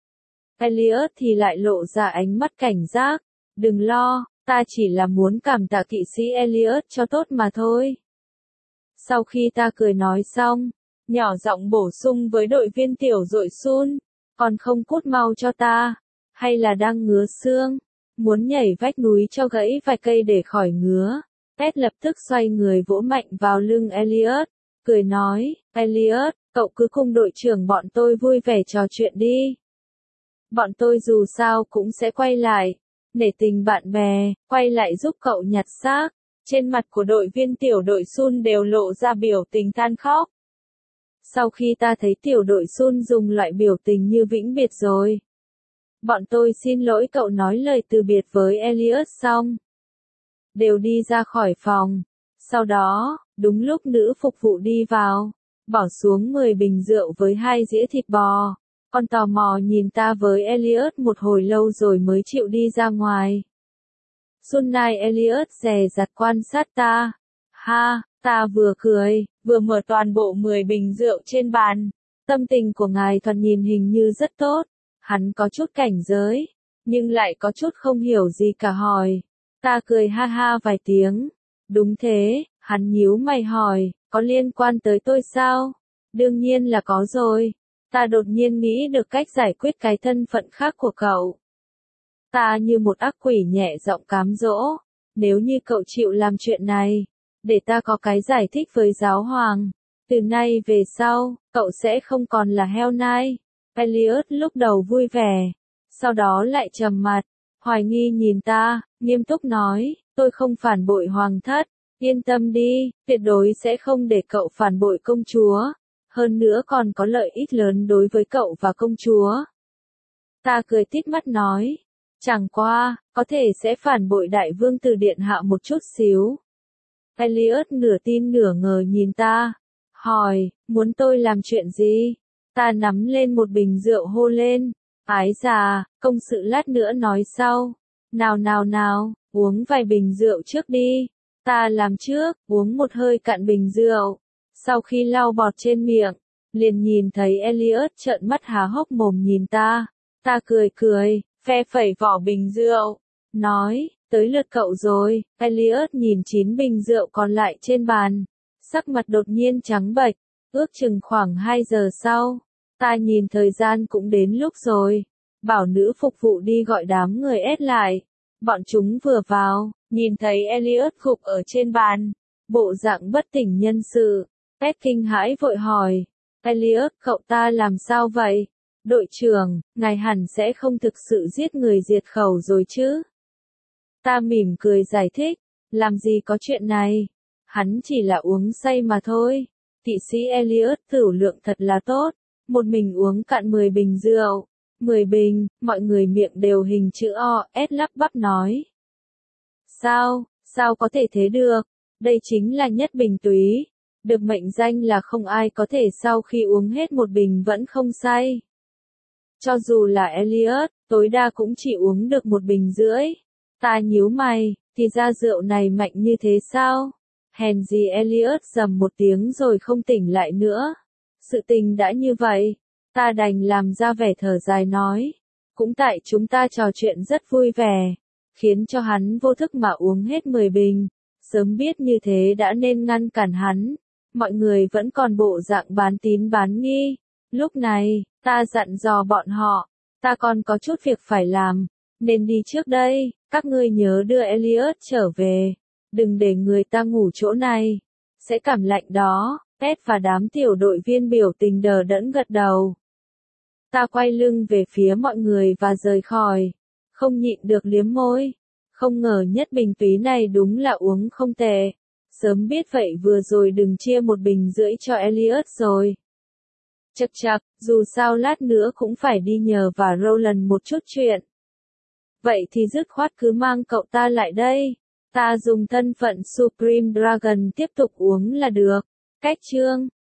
Elliot thì lại lộ ra ánh mắt cảnh giác. Đừng lo, ta chỉ là muốn cảm tạ kỵ sĩ Elliot cho tốt mà thôi. Sau khi ta cười nói xong, nhỏ giọng bổ sung với đội viên tiểu đội Sun, còn không cút mau cho ta, hay là đang ngứa xương, muốn nhảy vách núi cho gãy vài cây để khỏi ngứa. Pet lập tức xoay người vỗ mạnh vào lưng Elliot, cười nói, Elliot, cậu cứ cùng đội trưởng bọn tôi vui vẻ trò chuyện đi. Bọn tôi dù sao cũng sẽ quay lại, nể tình bạn bè, quay lại giúp cậu nhặt xác. Trên mặt của đội viên tiểu đội Sun đều lộ ra biểu tình than khóc. Sau khi ta thấy tiểu đội Sun dùng loại biểu tình như vĩnh biệt rồi. Bọn tôi xin lỗi cậu nói lời từ biệt với Elliot xong. Đều đi ra khỏi phòng. Sau đó, đúng lúc nữ phục vụ đi vào, bỏ xuống mười bình rượu với hai dĩa thịt bò. Con tò mò nhìn ta với Elliot một hồi lâu rồi mới chịu đi ra ngoài. Sun Nai Elliot dè dặt quan sát ta. Ha, ta vừa cười, vừa mở toàn bộ mười bình rượu trên bàn. Tâm tình của ngài thoạt nhìn hình như rất tốt. Hắn có chút cảnh giới, nhưng lại có chút không hiểu gì cả hỏi. Ta cười ha ha vài tiếng. Đúng thế, hắn nhíu mày hỏi, có liên quan tới tôi sao? Đương nhiên là có rồi. Ta đột nhiên nghĩ được cách giải quyết cái thân phận khác của cậu. Ta như một ác quỷ nhẹ giọng cám dỗ. Nếu như cậu chịu làm chuyện này, để ta có cái giải thích với giáo hoàng. Từ nay về sau, cậu sẽ không còn là Hell Knight. Elliot lúc đầu vui vẻ, sau đó lại trầm mặt, hoài nghi nhìn ta, nghiêm túc nói, tôi không phản bội hoàng thất, yên tâm đi, tuyệt đối sẽ không để cậu phản bội công chúa, hơn nữa còn có lợi ích lớn đối với cậu và công chúa. Ta cười tít mắt nói, chẳng qua, có thể sẽ phản bội đại vương tử điện hạ một chút xíu. Elliot nửa tin nửa ngờ nhìn ta, hỏi, muốn tôi làm chuyện gì? Ta nắm lên một bình rượu hô lên, ái già, công sự lát nữa nói sau. Nào nào nào, uống vài bình rượu trước đi. Ta làm trước, uống một hơi cạn bình rượu. Sau khi lau bọt trên miệng, liền nhìn thấy Elliot trợn mắt há hốc mồm nhìn ta. Ta cười cười, phe phẩy vỏ bình rượu, nói, tới lượt cậu rồi. Elliot nhìn chín bình rượu còn lại trên bàn, sắc mặt đột nhiên trắng bệch, ước chừng khoảng hai giờ sau. Ta nhìn thời gian cũng đến lúc rồi, bảo nữ phục vụ đi gọi đám người ép lại. Bọn chúng vừa vào, nhìn thấy Elliot gục ở trên bàn, bộ dạng bất tỉnh nhân sự. Ed kinh hãi vội hỏi, Elliot, cậu ta làm sao vậy? Đội trưởng, ngài hẳn sẽ không thực sự giết người diệt khẩu rồi chứ? Ta mỉm cười giải thích, làm gì có chuyện này? Hắn chỉ là uống say mà thôi. Kỵ sĩ Elliot tửu lượng thật là tốt. Một mình uống cạn mười bình rượu. mười bình, mọi người miệng đều hình chữ O, S lắp bắp nói. Sao, sao có thể thế được? Đây chính là nhất bình túy. Được mệnh danh là không ai có thể sau khi uống hết một bình vẫn không say. Cho dù là Elliot, tối đa cũng chỉ uống được một bình rưỡi. Ta nhíu mày, thì ra rượu này mạnh như thế sao? Hèn gì Elliot rầm một tiếng rồi không tỉnh lại nữa. Sự tình đã như vậy, ta đành làm ra vẻ thở dài nói. Cũng tại chúng ta trò chuyện rất vui vẻ, khiến cho hắn vô thức mà uống hết mười bình. Sớm biết như thế đã nên ngăn cản hắn. Mọi người vẫn còn bộ dạng bán tín bán nghi. Lúc này, ta dặn dò bọn họ, ta còn có chút việc phải làm, nên đi trước đây, các ngươi nhớ đưa Elliot trở về, đừng để người ta ngủ chỗ này, sẽ cảm lạnh đó. Ed và đám tiểu đội viên biểu tình đờ đẫn gật đầu. Ta quay lưng về phía mọi người và rời khỏi, không nhịn được liếm môi, không ngờ nhất bình túy này đúng là uống không tệ. Sớm biết vậy vừa rồi đừng chia một bình rưỡi cho Elliot rồi. Chậc chậc, dù sao lát nữa cũng phải đi nhờ và Roland một chút chuyện. Vậy thì dứt khoát cứ mang cậu ta lại đây. Ta dùng thân phận Supreme Dragon tiếp tục uống là được. Cách chương